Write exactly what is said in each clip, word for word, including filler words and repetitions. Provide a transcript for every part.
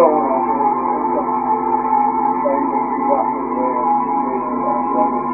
going on here. There's some things that you got me there. And uh, brothers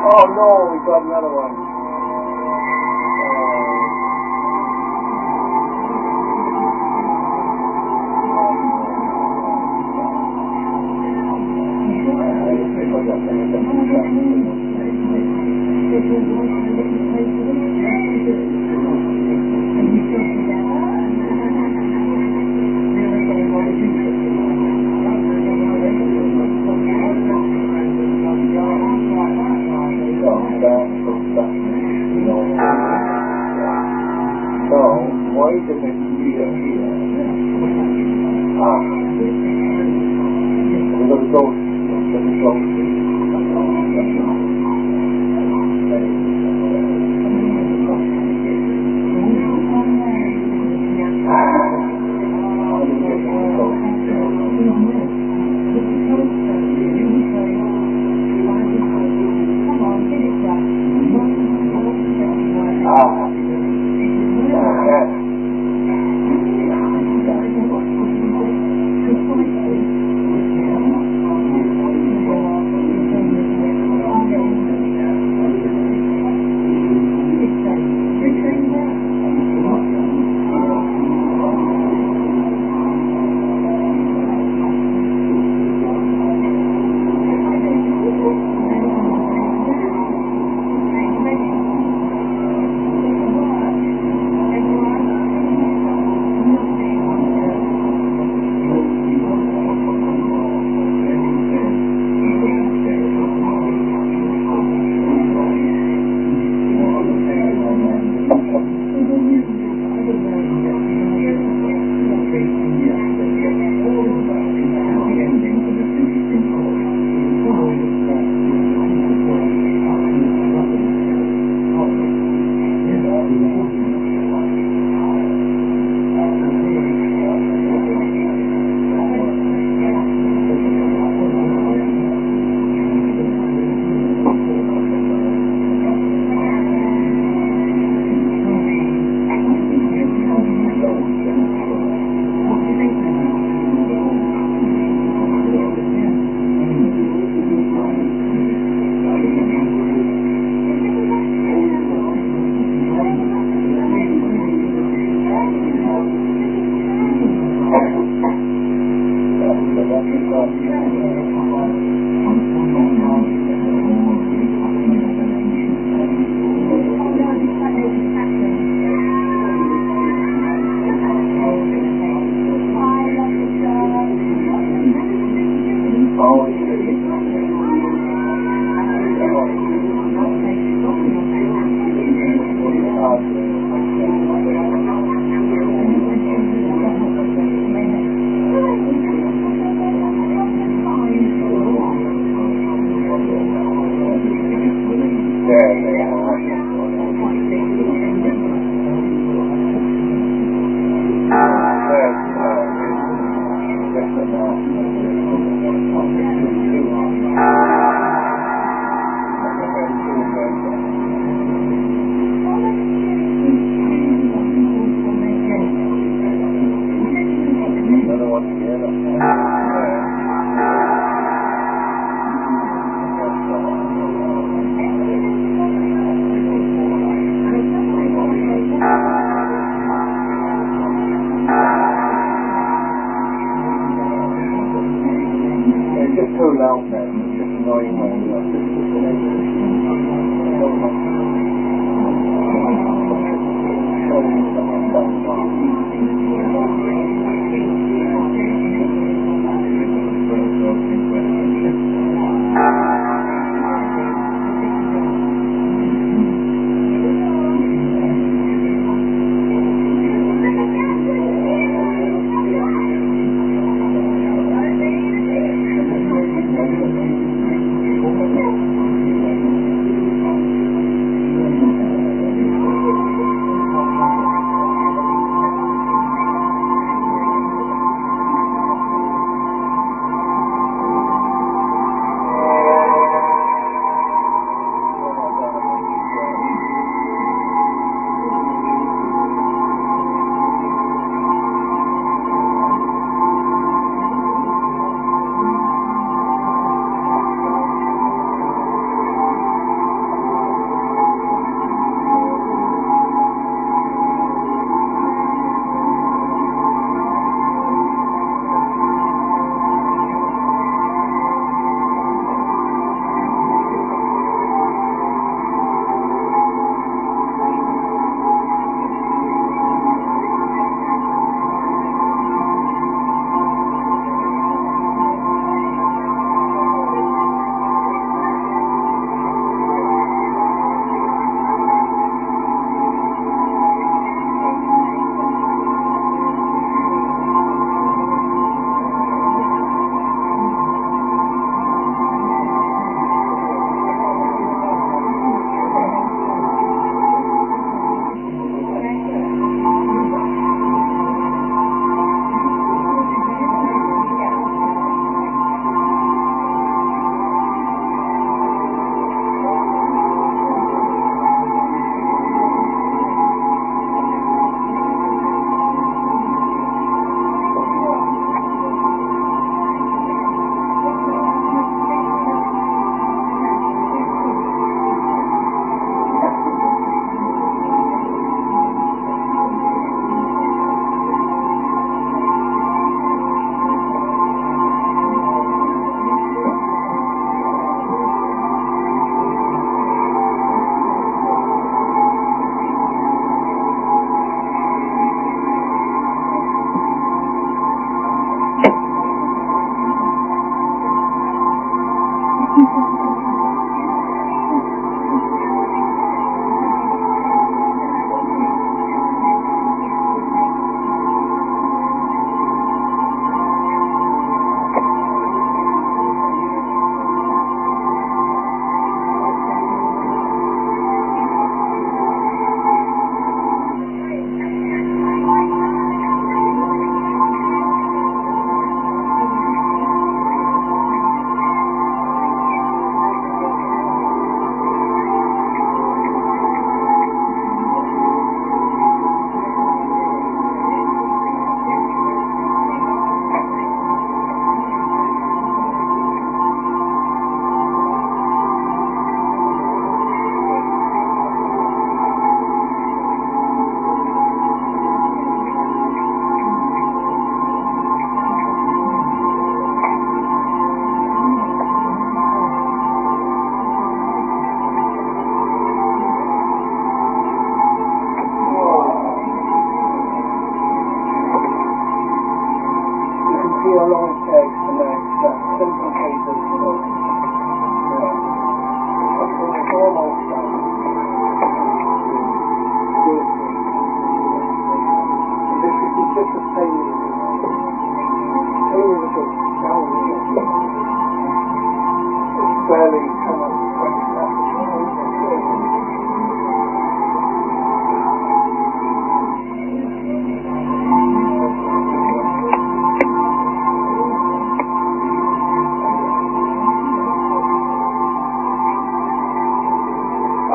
Oh no, we got another one. No, why is it here? Ah. We're going to go. Let me go.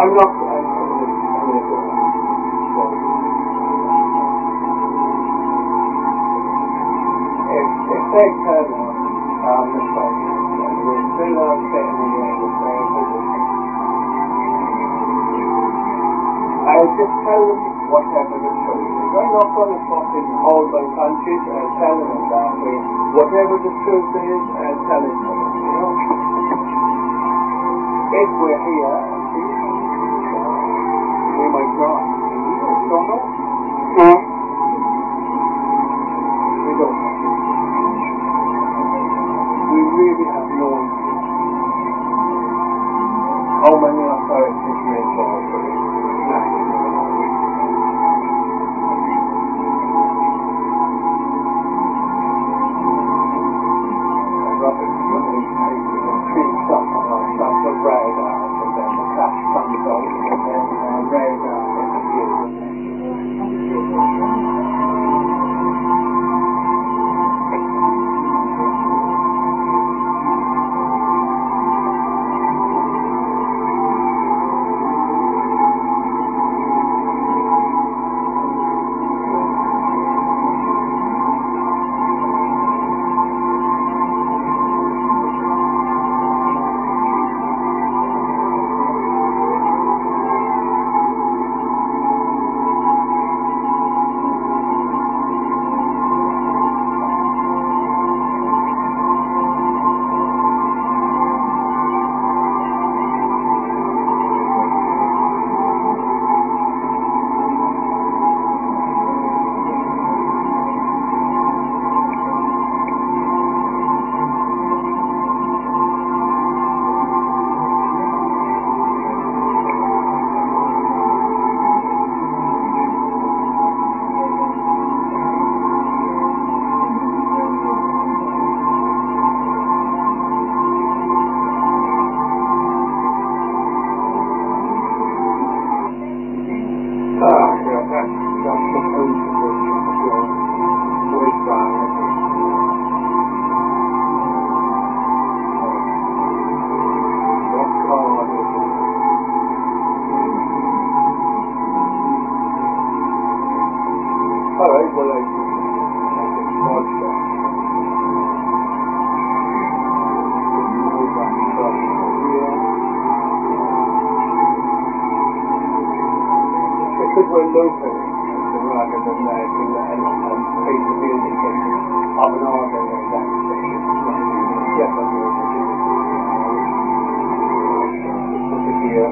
I'm not, I'm, I'm going to, I'm going to go on. If, if they turn on, um, the phone, and we're still not getting in there with their position, I would just tell them whatever the truth is. I'm not going to fucking hold my conscience and tell them in that way. Whatever the truth is, I'll tell it to them, you know? If we're here, we might not. We don't know. Mm. We don't know. We really have no idea how many authorities may fall for it. Robert, somebody takes it and treats something or stuff of radar, and then the cash comes out, and then uh, radar interferes. Alright, well I just watched that. Because we're local, rather than making and and face the indication of an organ like that. Yes, I'm going to do it. Put it here.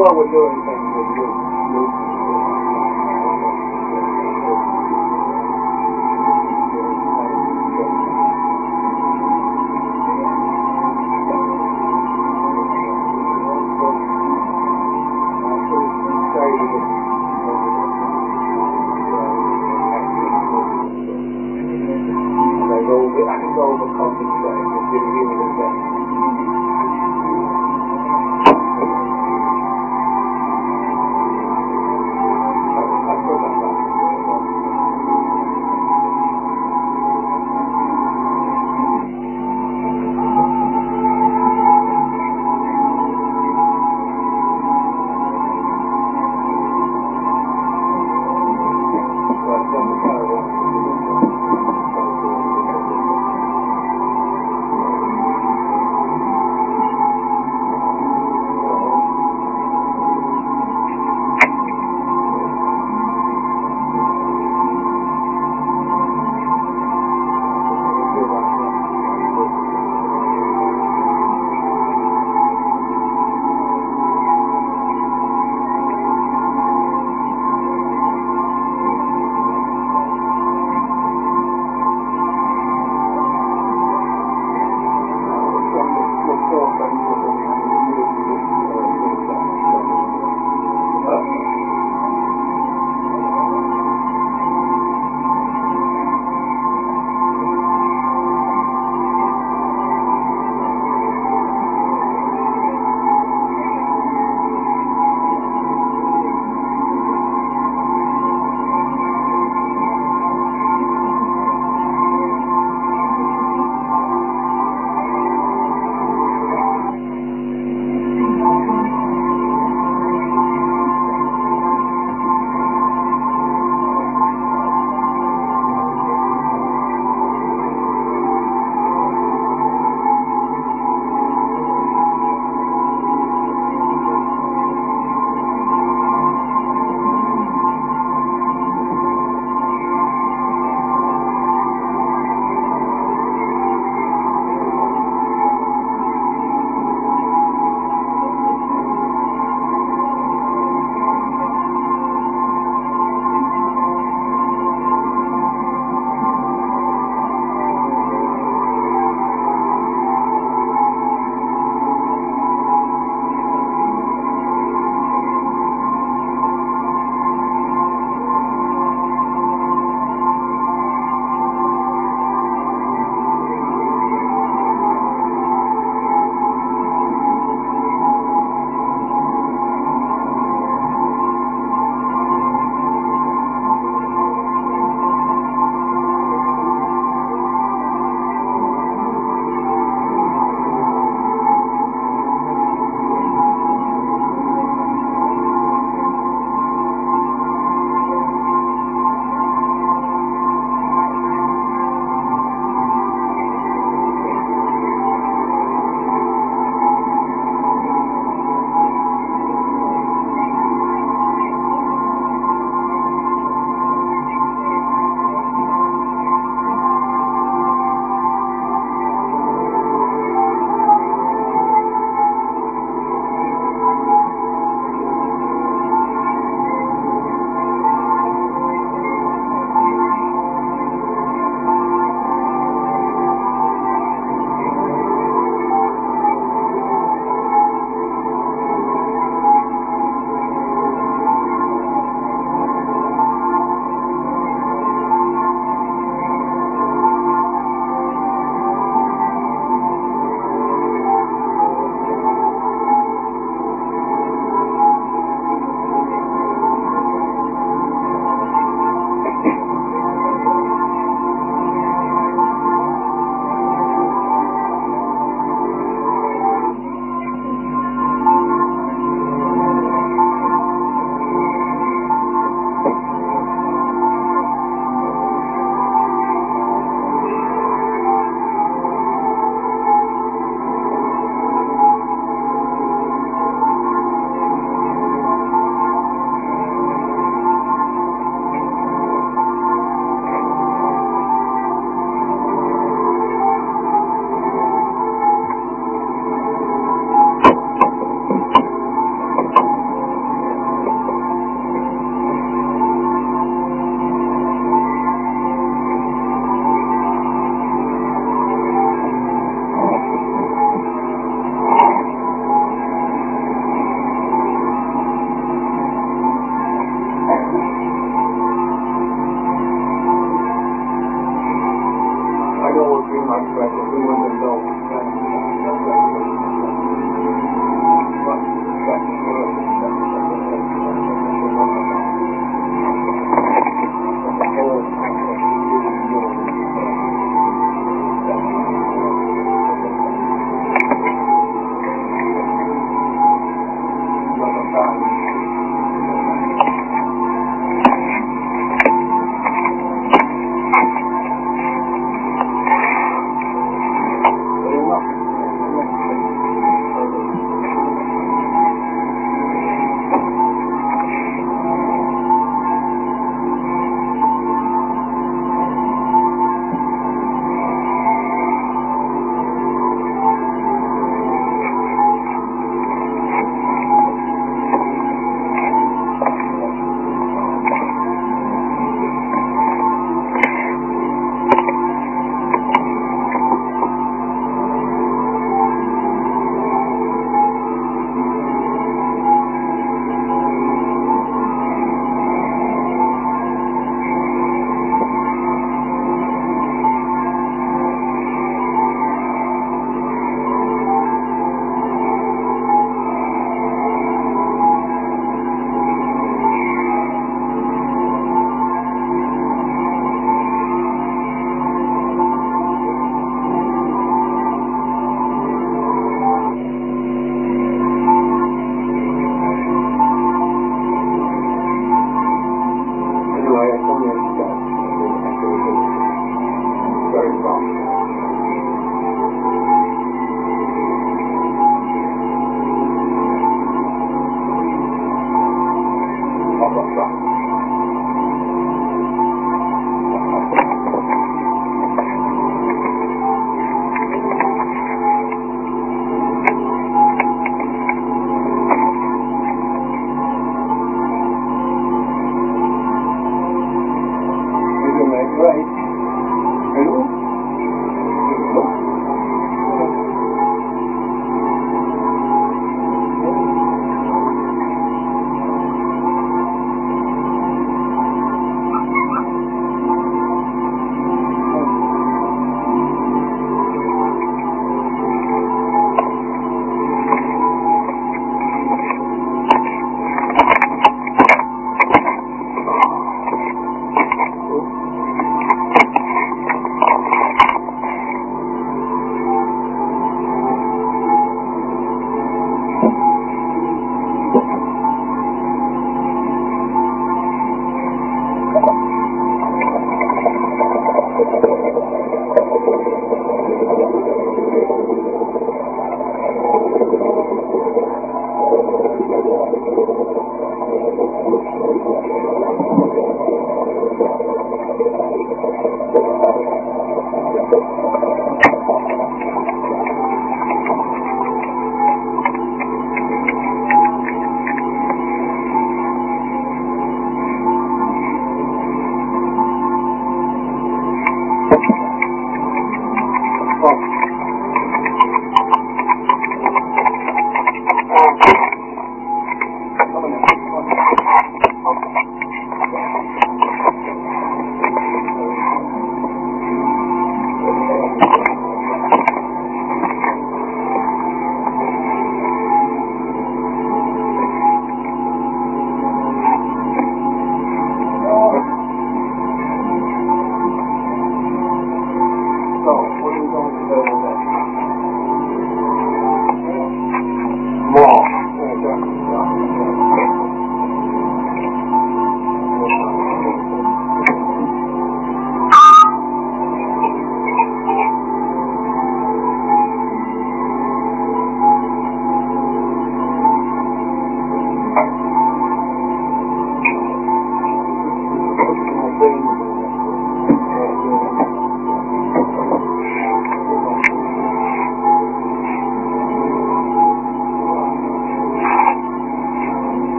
what we're doing things with Luke. Luke I can overcompensate with giving you the best. I put that back. know what we might expect if we want to know.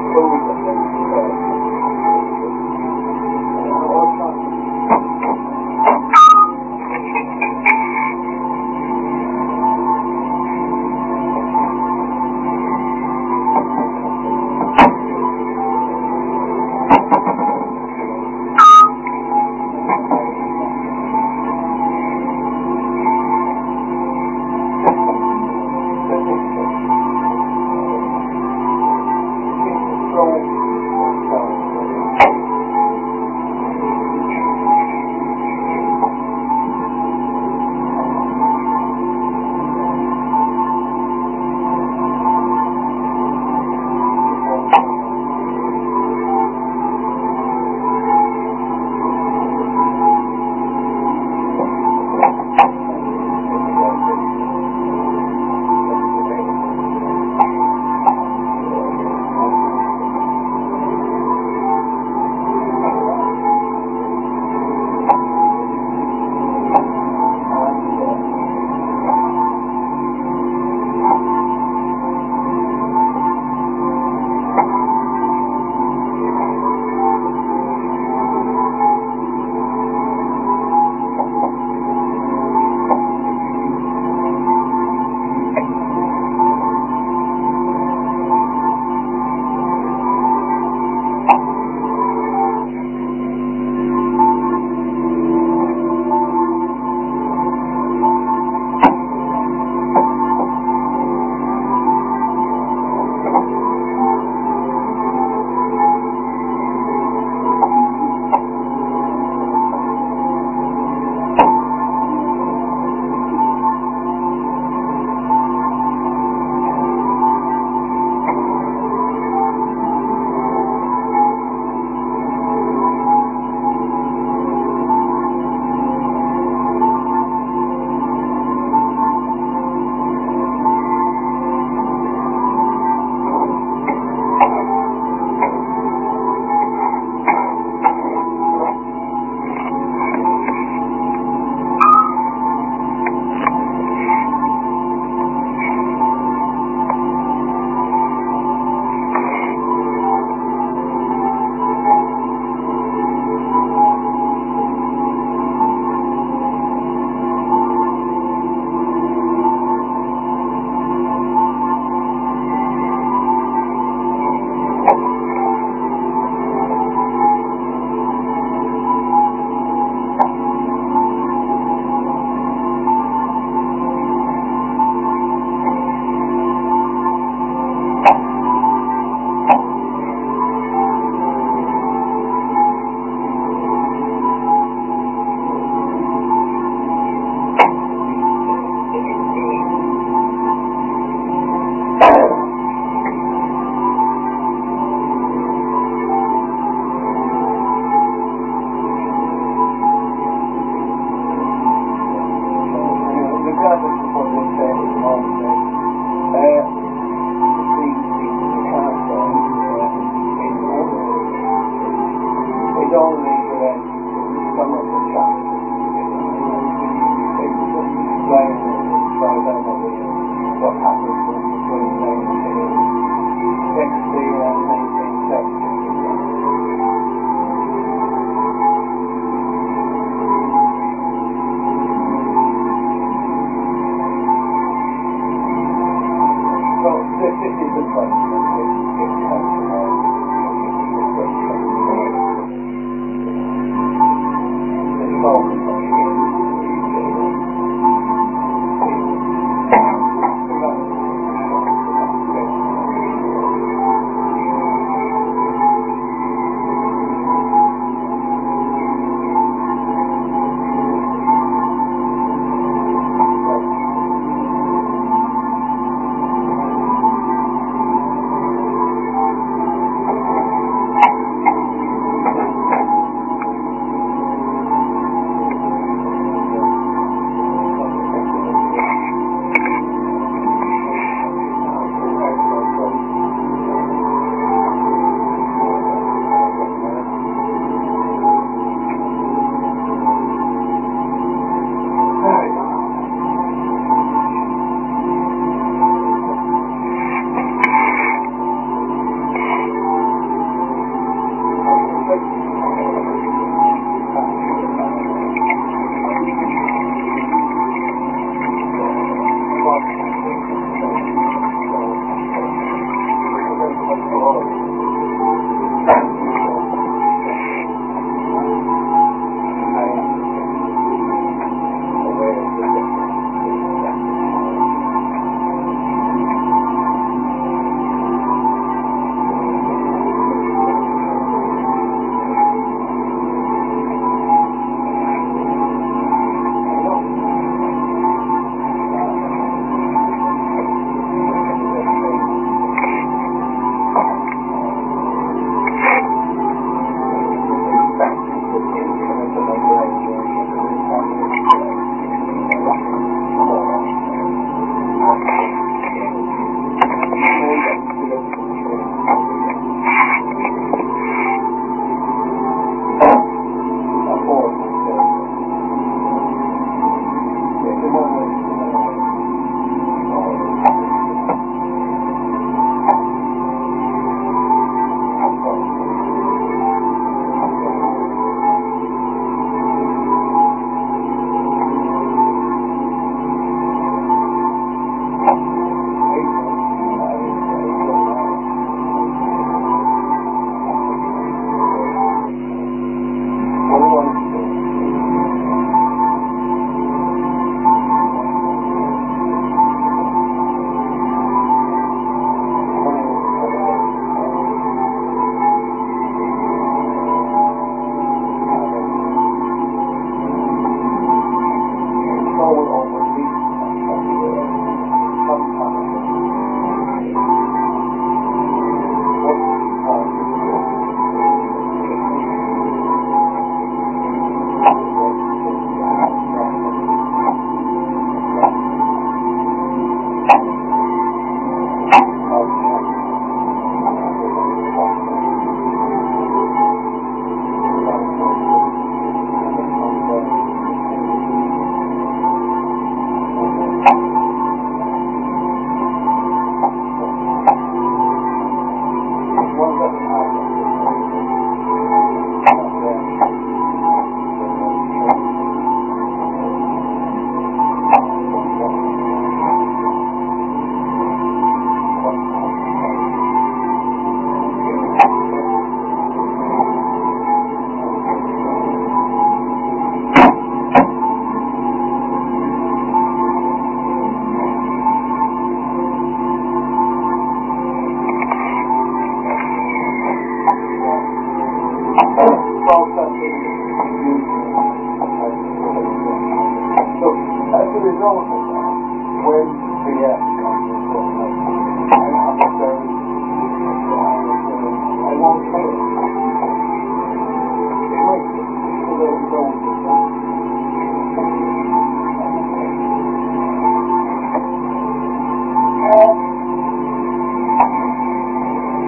food and then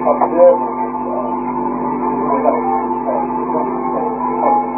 observing it, uh, without uh,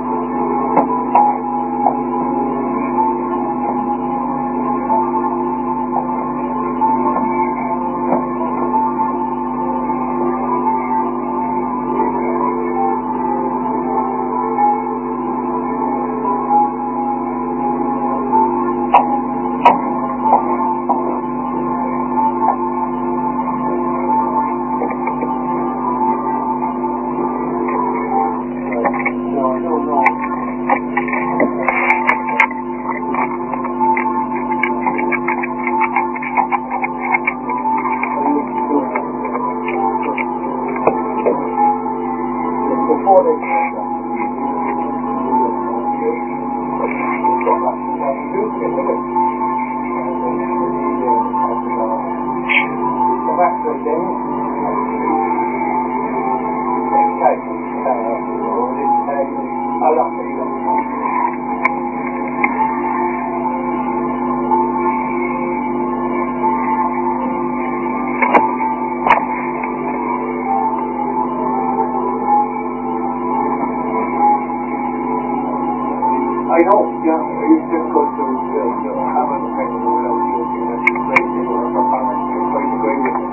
I know, yeah, it's difficult to, to, to have an opinion without using it crazy or a parent. I quite agree with you.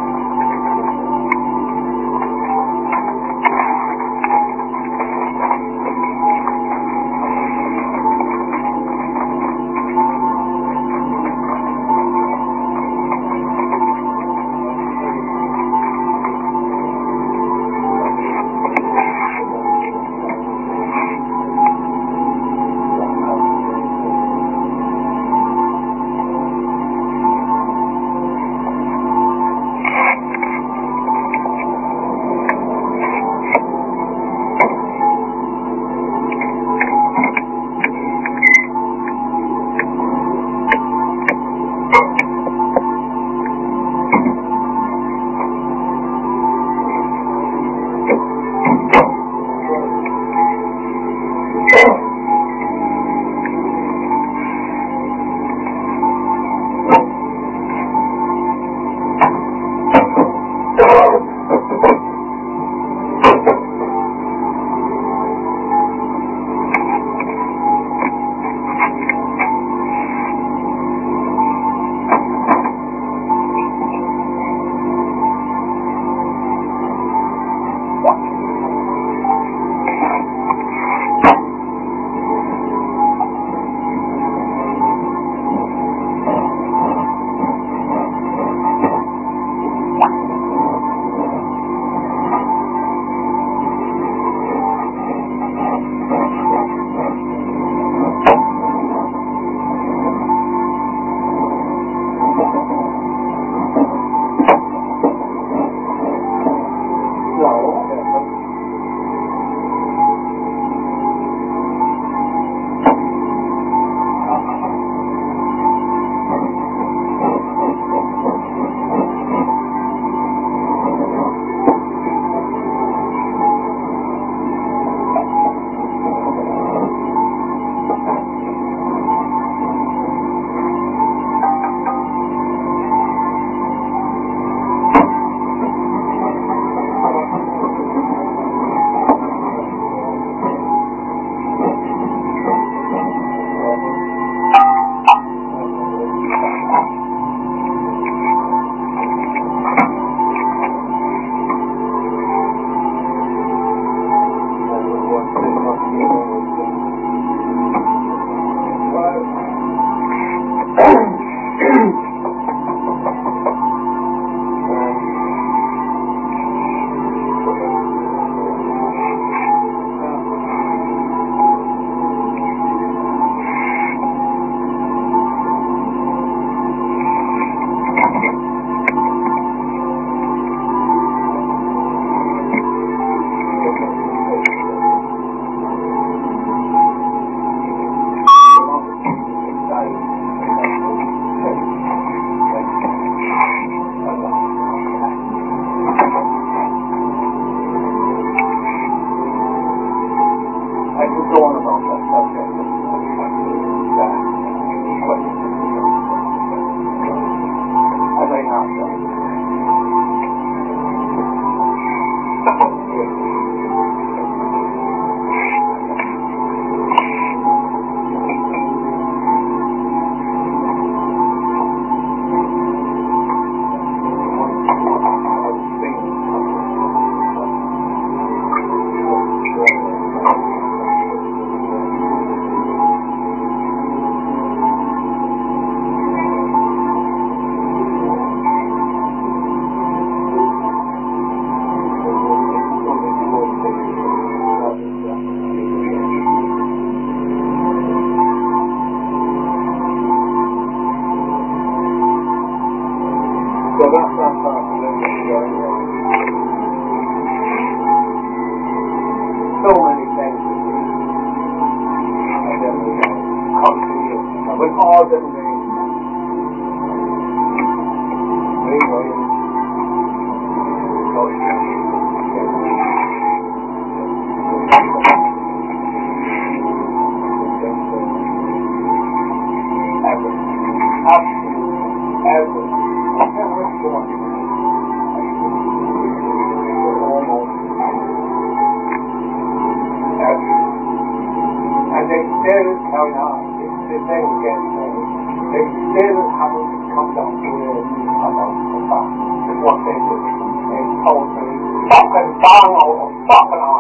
still carry on. It's the same again. They still haven't come down to the about the fact that what they do is totally fucking bang out of fucking on.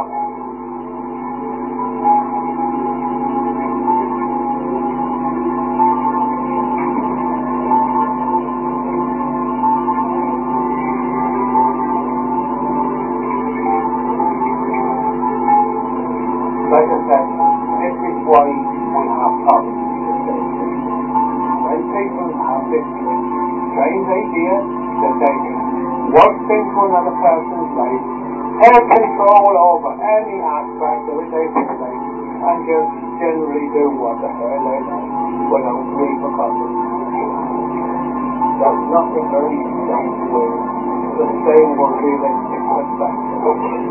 Like I said, this is why we have problems in this state. When people have this strange idea that they can work into another person's life, have control over any aspect of it they feel like, and just generally do what the hell they like without repercussions. There's nothing very down to a sustainable, realistic perspective.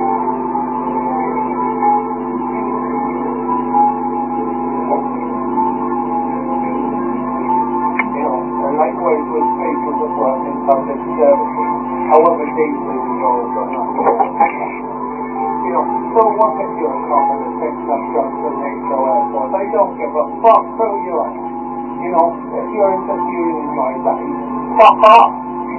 Likewise with people that work in public services, however deeply involved or not. You know, so what if you're a cop and a fixed up jobs at Heathrow Airport? They don't give a fuck who you are. You know, if you're interviewing in my life, fuck off.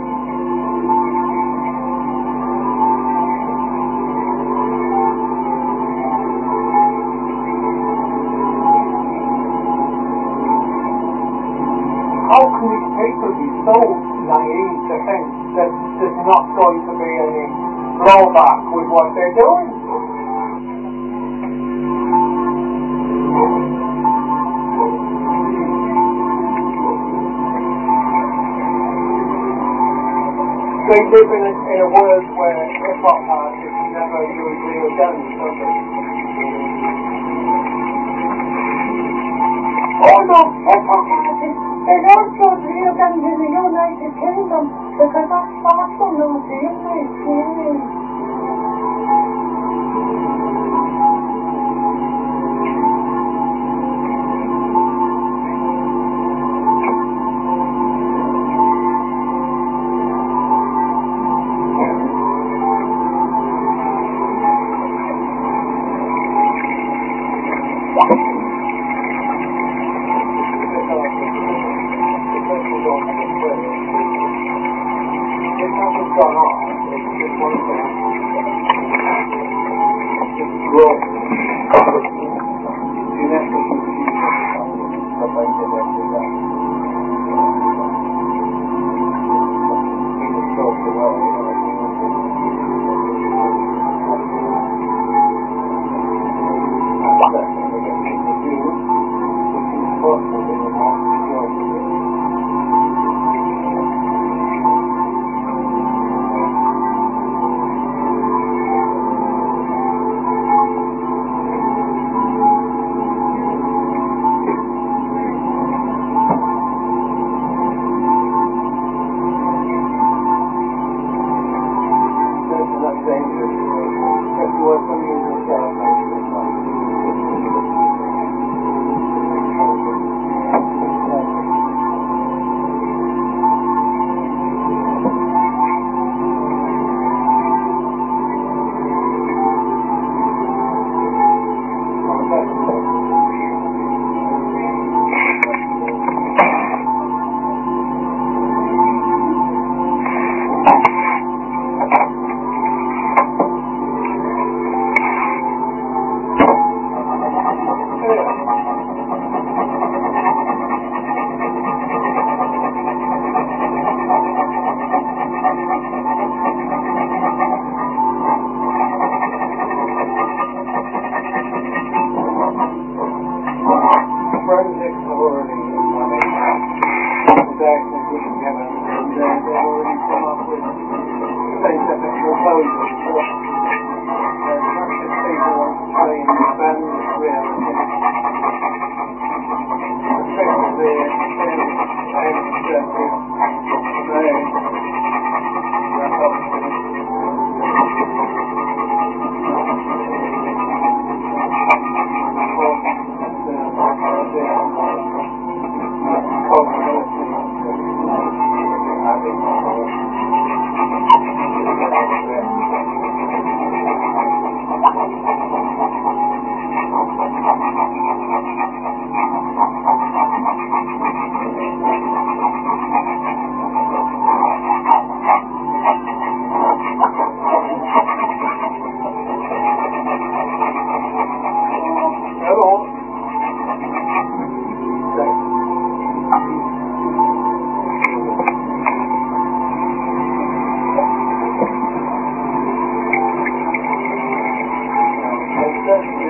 How can these people be so naive to think that there's not going to be any blowback with what they're doing? They live in a, in a world where hip-hop artists never use real guns, don't they? Oh no, hip-hop artists, they don't use real guns in the United Kingdom because that's far from them, seriously.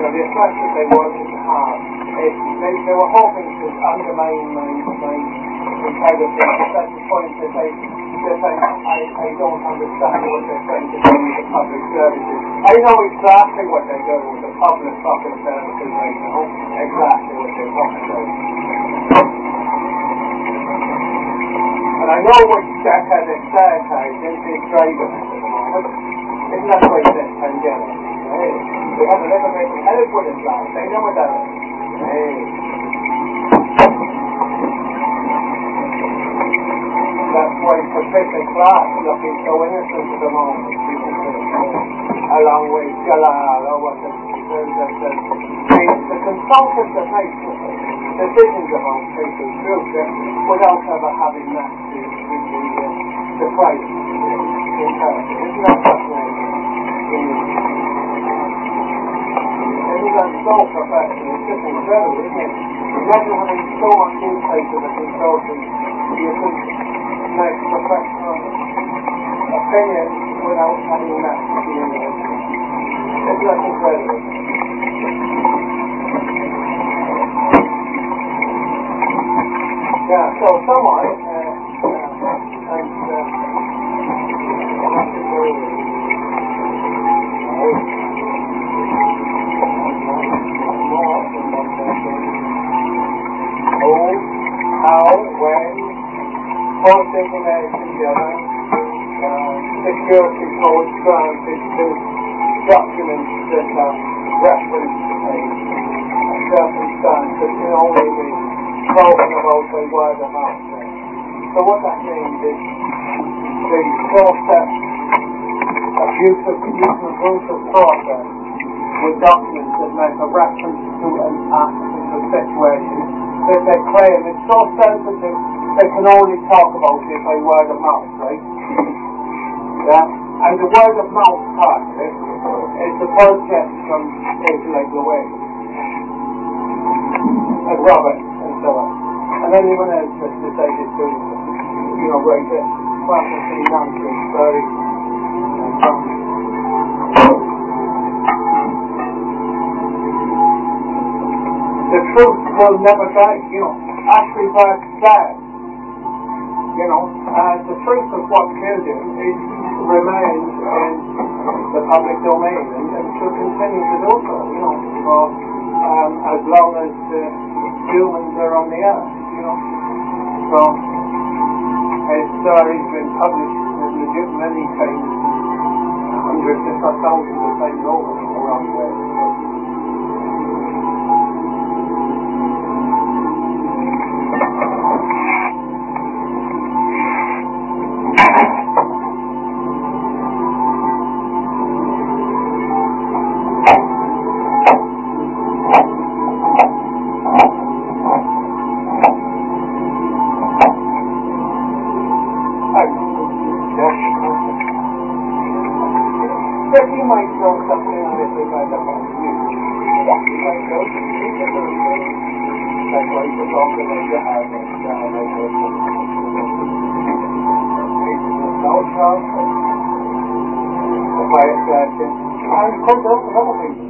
know, the effect that they wanted to have, is they, they were hoping to undermine my, my integrity to such a point that they, that I, I, I don't understand what they're trying to do with the public services. I know exactly what they're doing with the public public services right now, exactly what they're talking about. And I know what Jackhead is saying, is this driving at the moment. Isn't that the way this pandemic? Hey, we have a little bit of help with it last, they know what that is. Hey. That's why Patricia Clark looking so innocent at the moment, along with Jalal or what the, the, the, the, the, the consultants that make decisions about people's future without ever having that to do with the, uh, the price in person. Isn't that fascinating? Isn't that so professional? It's just incredible, isn't it? Imagine having so much insight of a consultant, you could make professional opinion without having that to be in there. Isn't that incredible? Yeah, so someone, uh, uh, and, uh, that's it very well. Who, how, when, post information given, uh, security codes granted to documents that are reference to a circumstance that can only be spoken about by word of mouth. So what that means is the process, abuse of use and abuse of process with documents that make a reference to an act of a situation that they claim is so sensitive they can only talk about it by word of mouth, right? Yeah? And the word of mouth part of it is the project from places like Louise and Robert and so on. And anyone else that's decided to, you know, write it, processing nonsense, very um, the truth will never die, you know. Ashley Burke said, you know, uh, the truth of what killed him is, remains in the public domain and, and should continue to do so, you know, for um, as long as uh, humans are on the earth, you know. So, his story's been published legit many times, hundreds if not thousands of times over around the world. So, you might throw something on it if I don't want to use it. You might throw something like why you talk about the house and the house like this. No chance of fire extraction. And come down to other people.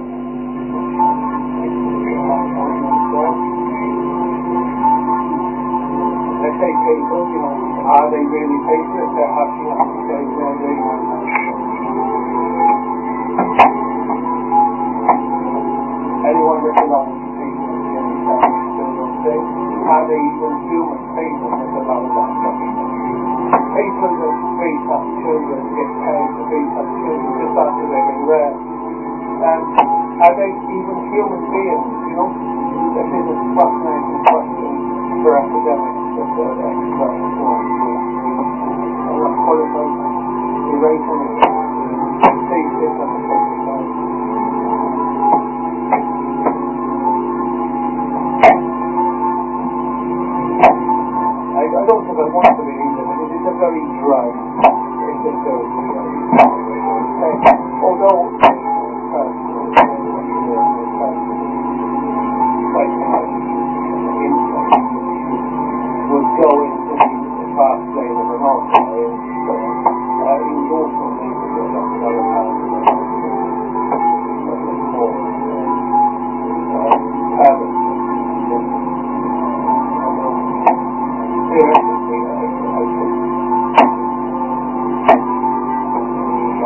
Let's say people, you know, are they really patriots? They're happy on the stage they're doing one time. Anyone that belongs to people in the understanding still don't say, are they even human people that allow that stuff? People that speak up children get paid to speak up children just after they've been reared. Um, are they even human beings, you know? This is a fascinating question for academics that are experts who want to I'm not qualified erasing it. See this on the second side. I don't think I want to be either, but it is a very dry, it's a very dry.